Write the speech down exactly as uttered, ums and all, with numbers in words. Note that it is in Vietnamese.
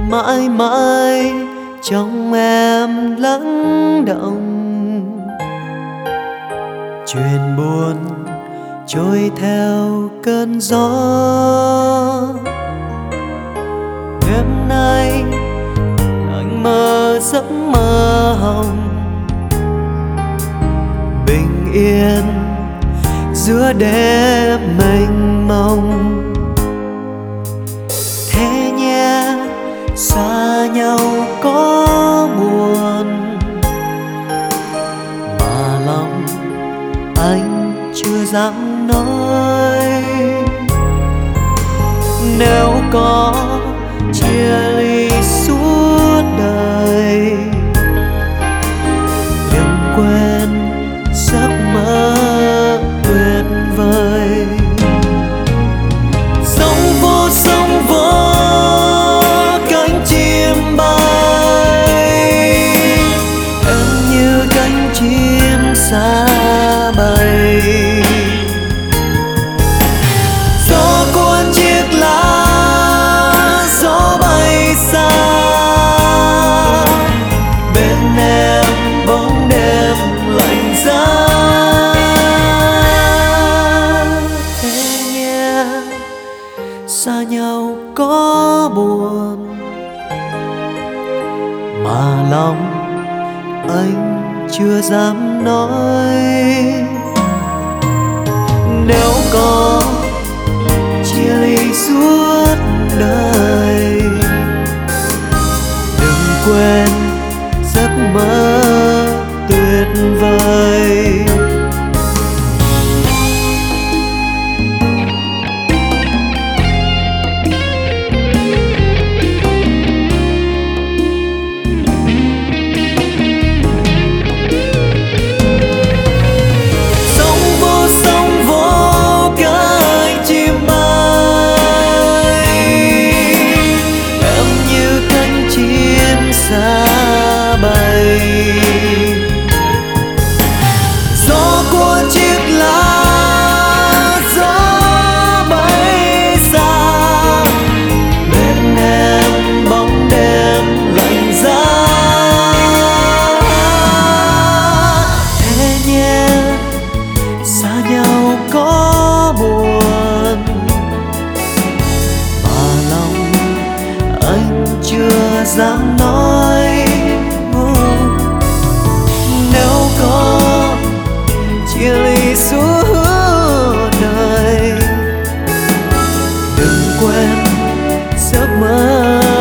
mãi mãi trong em lắng động. Chuyện buồn trôi theo cơn gió. Đêm nay anh mơ giấc mơ hồng, bình yên giữa đêm mênh mông. Thế nhé, xa nhau có buồn mà lòng anh chưa dám nói. Nếu có chia ly suốt đời, đừng quên giấc mơ tuyệt vời. Sóng vô sóng vô cánh chim bay, em như cánh chim xa bay. Gió cuốn chiếc lá, gió bay xa, bên em bóng đêm lạnh giá. Thế nhé, xa nhau có buồn mà lòng anh chưa dám nói. Nếu có chia ly suốt đời, đừng quên giấc mơ tuyệt vời. Xa bay, gió cuốn chiếc lá, gió bay xa, bên em bóng đêm lạnh giá. Thế nhé, xa nhau có buồn mà lòng anh chưa dám nói. Nếu có chia ly suốt đời, đừng quên giấc mơ